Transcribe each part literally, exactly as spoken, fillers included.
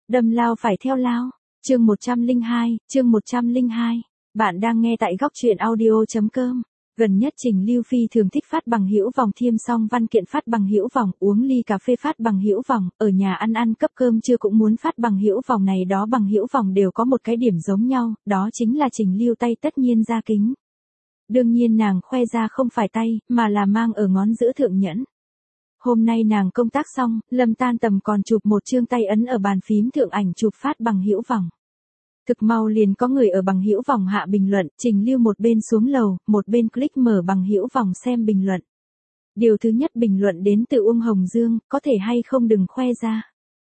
Đâm lao phải theo lao. Chương một trăm lẻ hai, chương một trăm lẻ hai. Bạn đang nghe tại góc truyện audio chấm com. Gần nhất Trình Lưu Phi thường thích phát bằng hữu vòng, thiêm xong văn kiện phát bằng hữu vòng, uống ly cà phê phát bằng hữu vòng, ở nhà ăn ăn cấp cơm trưa cũng muốn phát bằng hữu vòng, này đó bằng hữu vòng đều có một cái điểm giống nhau, đó chính là Trình Lưu tay tất nhiên ra kính. Đương nhiên nàng khoe ra không phải tay, mà là mang ở ngón giữa thượng nhẫn. Hôm nay nàng công tác xong, lâm tan tầm còn chụp một chương tay ấn ở bàn phím thượng ảnh chụp phát bằng hữu vòng. Thực mau liền có người ở bằng hữu vòng hạ bình luận, Trình Lưu một bên xuống lầu, một bên click mở bằng hữu vòng xem bình luận. Điều thứ nhất bình luận đến từ Uông Hồng Dương, có thể hay không đừng khoe ra.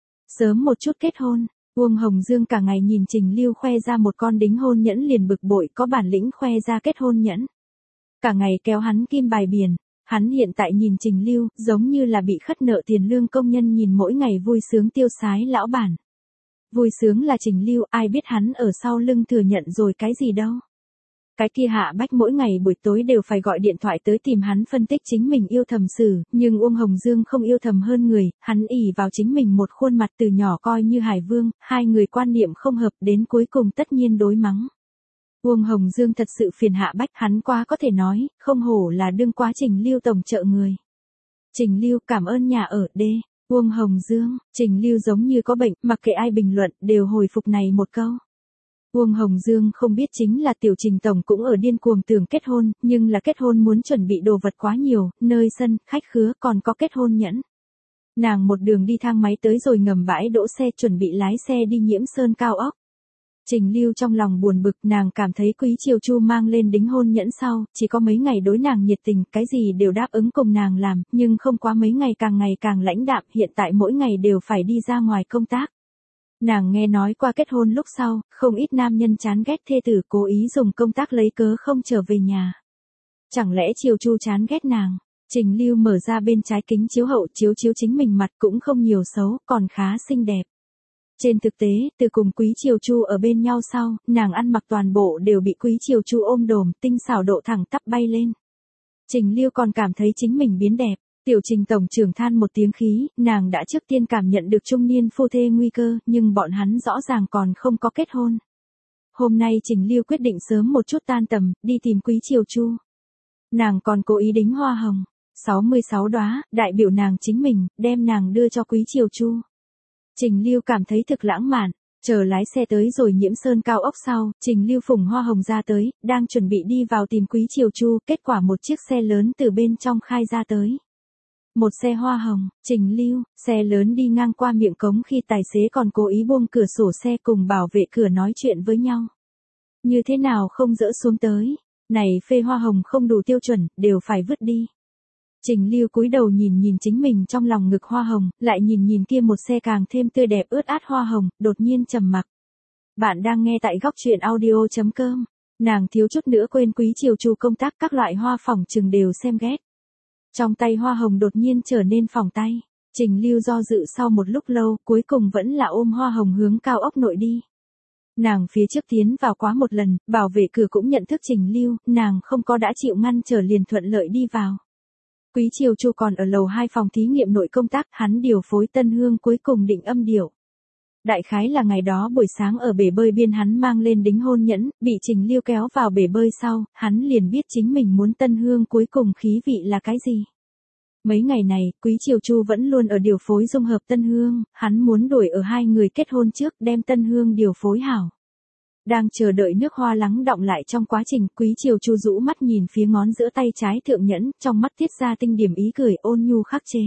Sớm một chút kết hôn, Uông Hồng Dương cả ngày nhìn Trình Lưu khoe ra một con đính hôn nhẫn liền bực bội, có bản lĩnh khoe ra kết hôn nhẫn. Cả ngày kéo hắn kim bài biển. Hắn hiện tại nhìn Trình Lưu, giống như là bị khất nợ tiền lương công nhân nhìn mỗi ngày vui sướng tiêu sái lão bản. Vui sướng là Trình Lưu, ai biết hắn ở sau lưng thừa nhận rồi cái gì đâu. Cái kia Hạ Bách mỗi ngày buổi tối đều phải gọi điện thoại tới tìm hắn phân tích chính mình yêu thầm xử, nhưng Uông Hồng Dương không yêu thầm hơn người, hắn ỷ vào chính mình một khuôn mặt từ nhỏ coi như hải vương, hai người quan niệm không hợp đến cuối cùng tất nhiên đối mắng. Uông Hồng Dương thật sự phiền Hạ Bách, hắn quá có thể nói, không hổ là đương quá Trình Lưu tổng trợ người. Trình Lưu cảm ơn nhà ở đê. Uông Hồng Dương, Trình Lưu giống như có bệnh, mặc kệ ai bình luận, đều hồi phục này một câu. Uông Hồng Dương không biết chính là tiểu Trình tổng cũng ở điên cuồng tưởng kết hôn, nhưng là kết hôn muốn chuẩn bị đồ vật quá nhiều, nơi sân, khách khứa, còn có kết hôn nhẫn. Nàng một đường đi thang máy tới rồi ngầm bãi đỗ xe chuẩn bị lái xe đi Nhiễm Sơn cao ốc. Trình Lưu trong lòng buồn bực, nàng cảm thấy Quý Triều Chu mang lên đính hôn nhẫn sau, chỉ có mấy ngày đối nàng nhiệt tình, cái gì đều đáp ứng cùng nàng làm, nhưng không quá mấy ngày càng ngày càng lãnh đạm, hiện tại mỗi ngày đều phải đi ra ngoài công tác. Nàng nghe nói qua kết hôn lúc sau, không ít nam nhân chán ghét thê tử cố ý dùng công tác lấy cớ không trở về nhà. Chẳng lẽ Triều Chu chán ghét nàng? Trình Lưu mở ra bên trái kính chiếu hậu chiếu chiếu chính mình mặt cũng không nhiều xấu, còn khá xinh đẹp. Trên thực tế, từ cùng Quý Triều Chu ở bên nhau sau, nàng ăn mặc toàn bộ đều bị Quý Triều Chu ôm đồm, tinh xảo độ thẳng tắp bay lên. Trình Lưu còn cảm thấy chính mình biến đẹp, tiểu Trình tổng trưởng than một tiếng khí, nàng đã trước tiên cảm nhận được trung niên phu thê nguy cơ, nhưng bọn hắn rõ ràng còn không có kết hôn. Hôm nay Trình Lưu quyết định sớm một chút tan tầm, đi tìm Quý Triều Chu. Nàng còn cố ý đính hoa hồng, sáu mươi sáu đóa, đại biểu nàng chính mình, đem nàng đưa cho Quý Triều Chu. Trình Lưu cảm thấy thực lãng mạn, chờ lái xe tới rồi Nhiễm Sơn cao ốc sau, Trình Lưu phủng hoa hồng ra tới, đang chuẩn bị đi vào tìm Quý Triều Chu, kết quả một chiếc xe lớn từ bên trong khai ra tới. Một xe hoa hồng, Trình Lưu, xe lớn đi ngang qua miệng cống khi tài xế còn cố ý buông cửa sổ xe cùng bảo vệ cửa nói chuyện với nhau. Như thế nào không dỡ xuống tới, này phê hoa hồng không đủ tiêu chuẩn, đều phải vứt đi. Trình Lưu cúi đầu nhìn nhìn chính mình trong lòng ngực hoa hồng, lại nhìn nhìn kia một xe càng thêm tươi đẹp ướt át hoa hồng, đột nhiên trầm mặc. Bạn đang nghe tại góc truyện audio chấm com. Nàng thiếu chút nữa quên Quý Triều Chu công tác, các loại hoa phỏng chừng đều xem ghét. Trong tay hoa hồng đột nhiên trở nên phỏng tay. Trình Lưu do dự sau một lúc lâu, cuối cùng vẫn là ôm hoa hồng hướng cao ốc nội đi. Nàng phía trước tiến vào quá một lần, bảo vệ cửa cũng nhận thức Trình Lưu, nàng không có đã chịu ngăn trở liền thuận lợi đi vào. Quý Triều Chu còn ở lầu hai phòng thí nghiệm nội công tác, hắn điều phối tân hương cuối cùng định âm điệu. Đại khái là ngày đó buổi sáng ở bể bơi biên hắn mang lên đính hôn nhẫn, bị Trình Lưu kéo vào bể bơi sau, hắn liền biết chính mình muốn tân hương cuối cùng khí vị là cái gì. Mấy ngày này, Quý Triều Chu vẫn luôn ở điều phối dung hợp tân hương, hắn muốn đuổi ở hai người kết hôn trước đem tân hương điều phối hảo. Đang chờ đợi nước hoa lắng đọng lại trong quá trình, Quý Triều Chu rũ mắt nhìn phía ngón giữa tay trái thượng nhẫn, trong mắt tiết ra tinh điểm ý cười ôn nhu khắc chế.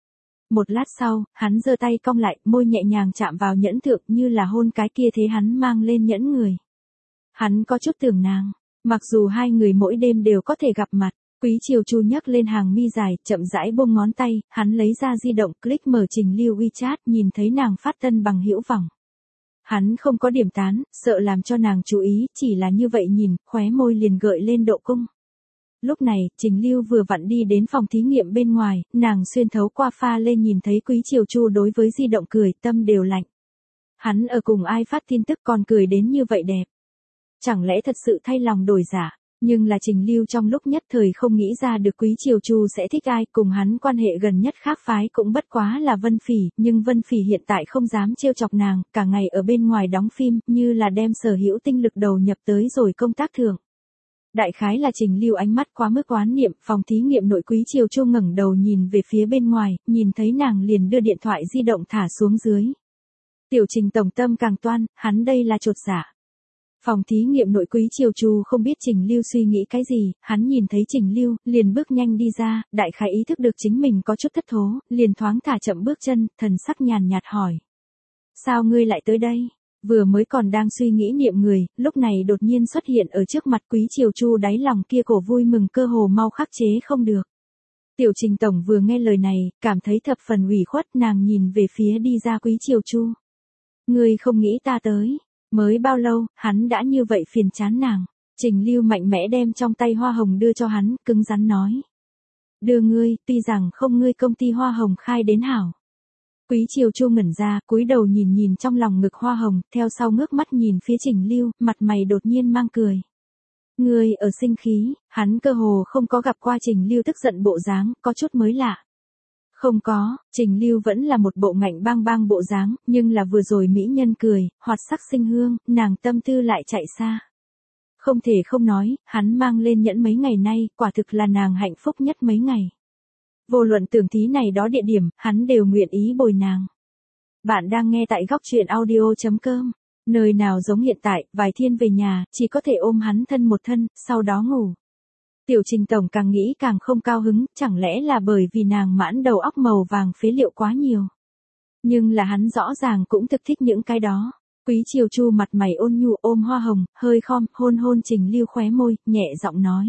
Một lát sau, hắn giơ tay cong lại, môi nhẹ nhàng chạm vào nhẫn thượng như là hôn cái kia thế hắn mang lên nhẫn người. Hắn có chút tưởng nàng, mặc dù hai người mỗi đêm đều có thể gặp mặt, Quý Triều Chu nhấc lên hàng mi dài, chậm rãi buông ngón tay, hắn lấy ra di động, click mở Trình Lưu WeChat, nhìn thấy nàng phát tân bằng hữu vòng. Hắn không có điểm tán, sợ làm cho nàng chú ý, chỉ là như vậy nhìn, khóe môi liền gợi lên độ cung. Lúc này, Trình Lưu vừa vặn đi đến phòng thí nghiệm bên ngoài, nàng xuyên thấu qua pha lên nhìn thấy Quý Triều Chu đối với di động cười, tâm đều lạnh. Hắn ở cùng ai phát tin tức còn cười đến như vậy đẹp. Chẳng lẽ thật sự thay lòng đổi dạ? Nhưng là Trình Lưu trong lúc nhất thời không nghĩ ra được Quý Triều Chu sẽ thích ai, cùng hắn quan hệ gần nhất khác phái cũng bất quá là Vân Phỉ, nhưng Vân Phỉ hiện tại không dám trêu chọc nàng, cả ngày ở bên ngoài đóng phim, như là đem sở hữu tinh lực đầu nhập tới rồi công tác thượng. Đại khái là Trình Lưu ánh mắt quá mức oán niệm, phòng thí nghiệm nội Quý Triều Chu ngẩng đầu nhìn về phía bên ngoài, nhìn thấy nàng liền đưa điện thoại di động thả xuống dưới. Tiểu Trình tổng tâm càng toan, hắn đây là chột dạ. Phòng thí nghiệm nội Quý Triều Chu không biết Trình Lưu suy nghĩ cái gì, hắn nhìn thấy Trình Lưu, liền bước nhanh đi ra, đại khái ý thức được chính mình có chút thất thố, liền thoáng thả chậm bước chân, thần sắc nhàn nhạt hỏi. Sao ngươi lại tới đây? Vừa mới còn đang suy nghĩ niệm người, lúc này đột nhiên xuất hiện ở trước mặt Quý Triều Chu, đáy lòng kia cổ vui mừng cơ hồ mau khắc chế không được. Tiểu Trình tổng vừa nghe lời này, cảm thấy thập phần ủy khuất, nàng nhìn về phía đi ra Quý Triều Chu. Ngươi không nghĩ ta tới? Mới bao lâu, hắn đã như vậy phiền chán nàng. Trình Lưu mạnh mẽ đem trong tay hoa hồng đưa cho hắn, cứng rắn nói. Đưa ngươi, tuy rằng không ngươi công ty hoa hồng khai đến hảo. Quý Triều Chu ngẩn ra, cúi đầu nhìn nhìn trong lòng ngực hoa hồng, theo sau ngước mắt nhìn phía Trình Lưu, mặt mày đột nhiên mang cười. Ngươi ở sinh khí, hắn cơ hồ không có gặp qua Trình Lưu tức giận bộ dáng, có chút mới lạ. Không có, Trình Lưu vẫn là một bộ ngạnh bang bang bộ dáng, nhưng là vừa rồi mỹ nhân cười, hoạt sắc sinh hương, nàng tâm tư lại chạy xa. Không thể không nói, hắn mang lên nhẫn mấy ngày nay, quả thực là nàng hạnh phúc nhất mấy ngày. Vô luận tưởng thí này đó địa điểm, hắn đều nguyện ý bồi nàng. Bạn đang nghe tại góc truyện audio chấm com, nơi nào giống hiện tại, vài thiên về nhà, chỉ có thể ôm hắn thân một thân, sau đó ngủ. Tiểu Trình tổng càng nghĩ càng không cao hứng, chẳng lẽ là bởi vì nàng mãn đầu óc màu vàng phế liệu quá nhiều. Nhưng là hắn rõ ràng cũng thực thích những cái đó. Quý Triều Chu mặt mày ôn nhu ôm hoa hồng, hơi khom, hôn hôn Trình Lưu khóe môi, nhẹ giọng nói.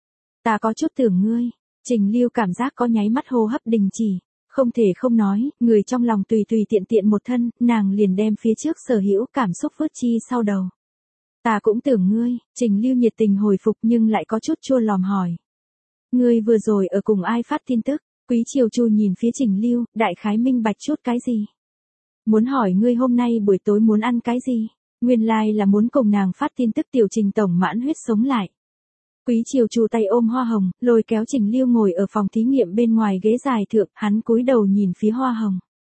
Ta có chút tưởng ngươi. Trình Lưu cảm giác có nháy mắt hô hấp đình chỉ. Không thể không nói, người trong lòng tùy tùy tiện tiện một thân, nàng liền đem phía trước sở hữu cảm xúc vứt chi sau đầu. Ta cũng tưởng ngươi, Trình Lưu nhiệt tình hồi phục nhưng lại có chút chua lòm hỏi. Ngươi vừa rồi ở cùng ai phát tin tức? Quý Triều Chu nhìn phía Trình Lưu, đại khái minh bạch chút cái gì? Muốn hỏi ngươi hôm nay buổi tối muốn ăn cái gì? Nguyên lai like là muốn cùng nàng phát tin tức. Tiểu Trình tổng mãn huyết sống lại. Quý Triều Chu tay ôm hoa hồng, lôi kéo Trình Lưu ngồi ở phòng thí nghiệm bên ngoài ghế dài thượng, hắn cúi đầu nhìn phía hoa hồng.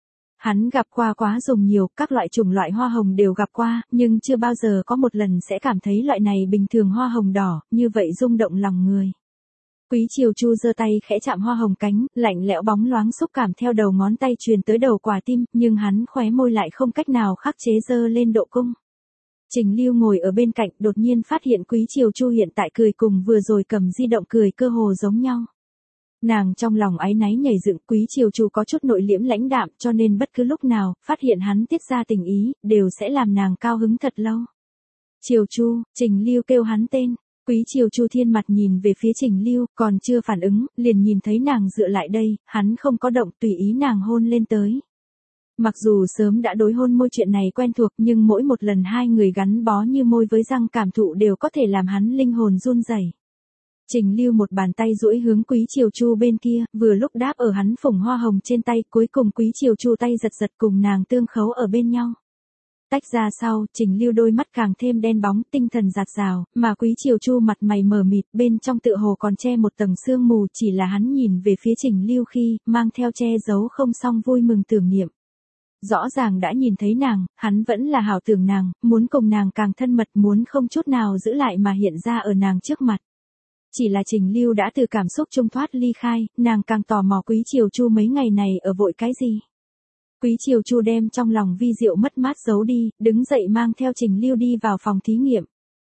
Hắn gặp qua quá dùng nhiều, các loại chủng loại hoa hồng đều gặp qua, nhưng chưa bao giờ có một lần sẽ cảm thấy loại này bình thường hoa hồng đỏ, như vậy rung động lòng người. Quý Triều Chu giơ tay khẽ chạm hoa hồng cánh, lạnh lẽo bóng loáng xúc cảm theo đầu ngón tay truyền tới đầu quả tim, nhưng hắn khóe môi lại không cách nào khắc chế giơ lên độ cung. Trình Lưu ngồi ở bên cạnh, đột nhiên phát hiện Quý Triều Chu hiện tại cười cùng vừa rồi cầm di động cười cơ hồ giống nhau. Nàng trong lòng áy náy nhảy dựng. Quý Triều Chu có chút nội liễm lãnh đạm, cho nên bất cứ lúc nào phát hiện hắn tiết ra tình ý, đều sẽ làm nàng cao hứng thật lâu. Triều Chu, Trình Lưu kêu hắn tên. Quý Triều Chu thiên mặt nhìn về phía Trình Lưu, còn chưa phản ứng, liền nhìn thấy nàng dựa lại đây, hắn không có động, tùy ý nàng hôn lên tới. Mặc dù sớm đã đối hôn môi chuyện này quen thuộc, nhưng mỗi một lần hai người gắn bó như môi với răng cảm thụ đều có thể làm hắn linh hồn run rẩy. Trình Lưu một bàn tay duỗi hướng Quý Triều Chu bên kia, vừa lúc đáp ở hắn phủng hoa hồng trên tay, cuối cùng Quý Triều Chu tay giật giật cùng nàng tương khấu ở bên nhau. Tách ra sau, Trình Lưu đôi mắt càng thêm đen bóng, tinh thần dạt dào, mà Quý Triều Chu mặt mày mờ mịt, bên trong tựa hồ còn che một tầng sương mù, chỉ là hắn nhìn về phía Trình Lưu khi, mang theo che giấu không xong vui mừng tưởng niệm. Rõ ràng đã nhìn thấy nàng, hắn vẫn là hảo tưởng nàng, muốn cùng nàng càng thân mật, muốn không chút nào giữ lại mà hiện ra ở nàng trước mặt. Chỉ là Trình Lưu đã từ cảm xúc trung thoát ly khai, nàng càng tò mò Quý Triều Chu mấy ngày này ở vội cái gì. Quý Triều Chu đem trong lòng vi diệu mất mát giấu đi, đứng dậy mang theo Trình Lưu đi vào phòng thí nghiệm.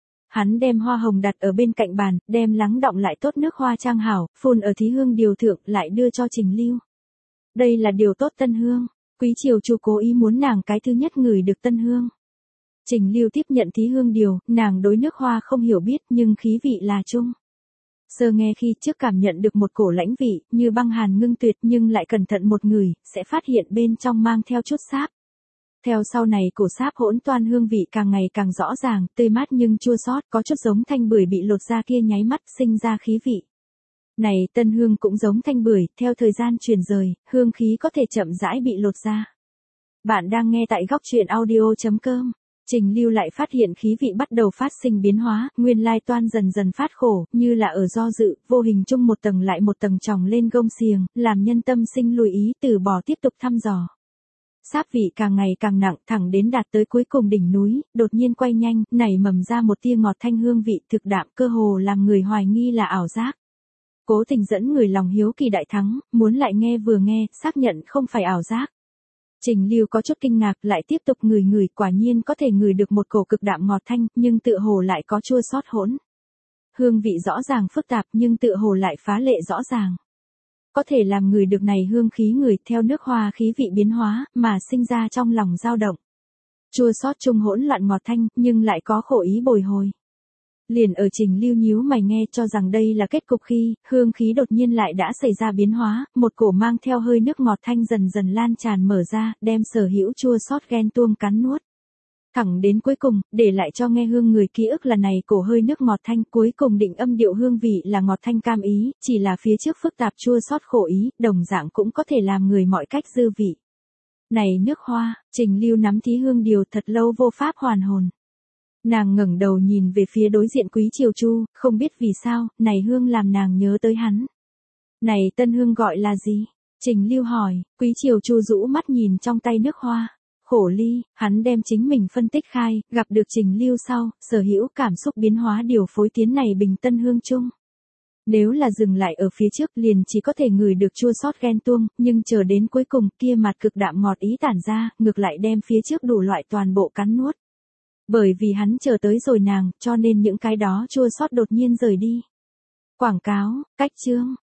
Hắn đem hoa hồng đặt ở bên cạnh bàn, đem lắng đọng lại tốt nước hoa trang hảo, phun ở thí hương điều thượng, lại đưa cho Trình Lưu. Đây là điều tốt tân hương. Quý Triều Chu cố ý muốn nàng cái thứ nhất ngửi được tân hương. Trình Lưu tiếp nhận thí hương điều, nàng đối nước hoa không hiểu biết nhưng khí vị là chung. Sơ nghe khi trước cảm nhận được một cổ lãnh vị, như băng hàn ngưng tuyệt, nhưng lại cẩn thận một ngửi, sẽ phát hiện bên trong mang theo chút sáp. Theo sau này cổ sáp hỗn toan hương vị càng ngày càng rõ ràng, tươi mát nhưng chua xót, có chút giống thanh bưởi bị lột ra kia nháy mắt sinh ra khí vị. Này tân hương cũng giống thanh bưởi, theo thời gian truyền rời, hương khí có thể chậm rãi bị lột ra. Bạn đang nghe tại góc truyện audio chấm com. Trình Lưu lại phát hiện khí vị bắt đầu phát sinh biến hóa, nguyên lai toan dần dần phát khổ, như là ở do dự, vô hình chung một tầng lại một tầng chồng lên gông xiềng, làm nhân tâm sinh lùi ý từ bỏ tiếp tục thăm dò. Sáp vị càng ngày càng nặng, thẳng đến đạt tới cuối cùng đỉnh núi, đột nhiên quay nhanh, nảy mầm ra một tia ngọt thanh hương vị thực đạm, cơ hồ làm người hoài nghi là ảo giác. Cố Tình dẫn người lòng hiếu kỳ đại thắng, muốn lại nghe vừa nghe, xác nhận không phải ảo giác. Trình Lưu có chút kinh ngạc, lại tiếp tục ngửi ngửi, quả nhiên có thể ngửi được một cổ cực đạm ngọt thanh, nhưng tựa hồ lại có chua xót hỗn. Hương vị rõ ràng phức tạp nhưng tựa hồ lại phá lệ rõ ràng. Có thể làm người được này hương khí người theo nước hoa khí vị biến hóa, mà sinh ra trong lòng dao động. Chua xót chung hỗn loạn ngọt thanh, nhưng lại có khổ ý bồi hồi. Liền ở Trình Lưu nhíu mày nghe cho rằng đây là kết cục khi, hương khí đột nhiên lại đã xảy ra biến hóa, một cổ mang theo hơi nước ngọt thanh dần dần lan tràn mở ra, đem sở hữu chua xót ghen tuông cắn nuốt. Thẳng đến cuối cùng, để lại cho nghe hương người ký ức là này cổ hơi nước ngọt thanh, cuối cùng định âm điệu hương vị là ngọt thanh cam ý, chỉ là phía trước phức tạp chua xót khổ ý, đồng dạng cũng có thể làm người mọi cách dư vị. Này nước hoa, Trình Lưu nắm thí hương điều thật lâu vô pháp hoàn hồn. Nàng ngẩng đầu nhìn về phía đối diện Quý Triều Chu, không biết vì sao, này hương làm nàng nhớ tới hắn. Này tân hương gọi là gì? Trình Lưu hỏi, Quý Triều Chu rũ mắt nhìn trong tay nước hoa. Khổ ly, hắn đem chính mình phân tích khai, gặp được Trình Lưu sau, sở hữu cảm xúc biến hóa điều phối tiến này bình tân hương chung. Nếu là dừng lại ở phía trước liền chỉ có thể ngửi được chua xót ghen tuông, nhưng chờ đến cuối cùng kia mặt cực đạm ngọt ý tản ra, ngược lại đem phía trước đủ loại toàn bộ cắn nuốt. Bởi vì hắn chờ tới rồi nàng, cho nên những cái đó chua xót đột nhiên rời đi. Quảng cáo, cách chương.